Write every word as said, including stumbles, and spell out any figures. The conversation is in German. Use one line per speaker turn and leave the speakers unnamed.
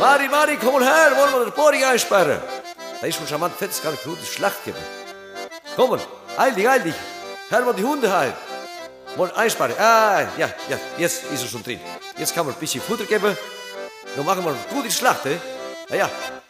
Mari, Mari, komm mal her, wollen wir den Boring einsperren? Da ist schon charmant fett, es kann eine gute Schlacht geben. Komm mal, eil dich, eil dich. Her mal die Hunde heim. Mal einsperren. Ah, ja, ja, jetzt ist er schon drin. Jetzt kann man ein bisschen Futter geben. Dann machen wir eine gute Schlacht, eh? Ja, ja.